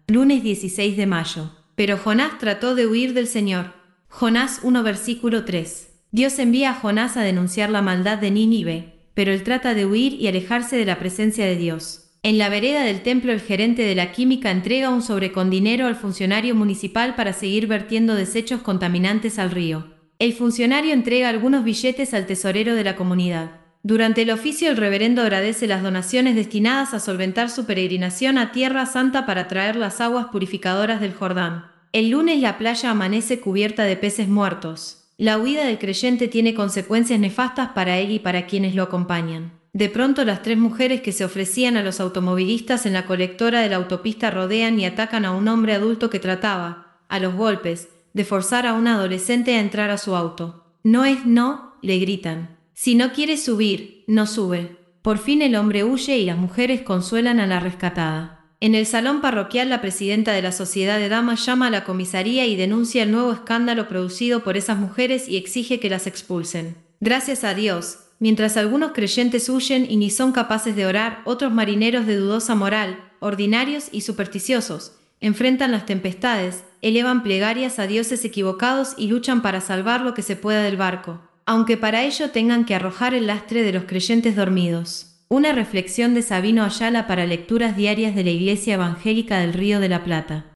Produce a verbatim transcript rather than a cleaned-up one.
Lunes dieciséis de mayo. Pero Jonás trató de huir del Señor. Jonás uno versículo tres. Dios envía a Jonás a denunciar la maldad de Nínive, pero él trata de huir y alejarse de la presencia de Dios. En la vereda del templo el gerente de la química entrega un sobre con dinero al funcionario municipal para seguir vertiendo desechos contaminantes al río. El funcionario entrega algunos billetes al tesorero de la comunidad. Durante el oficio el reverendo agradece las donaciones destinadas a solventar su peregrinación a Tierra Santa para traer las aguas purificadoras del Jordán. El lunes la playa amanece cubierta de peces muertos. La huida del creyente tiene consecuencias nefastas para él y para quienes lo acompañan. De pronto las tres mujeres que se ofrecían a los automovilistas en la colectora de la autopista rodean y atacan a un hombre adulto que trataba, a los golpes, de forzar a un adolescente a entrar a su auto. No es no, le gritan. Si no quieres subir, no sube. Por fin el hombre huye y las mujeres consuelan a la rescatada. En el salón parroquial la presidenta de la Sociedad de Damas llama a la comisaría y denuncia el nuevo escándalo producido por esas mujeres y exige que las expulsen. Gracias a Dios, mientras algunos creyentes huyen y ni son capaces de orar, otros marineros de dudosa moral, ordinarios y supersticiosos, enfrentan las tempestades, elevan plegarias a dioses equivocados y luchan para salvar lo que se pueda del barco, aunque para ello tengan que arrojar el lastre de los creyentes dormidos. Una reflexión de Sabino Ayala para lecturas diarias de la Iglesia Evangélica del Río de la Plata.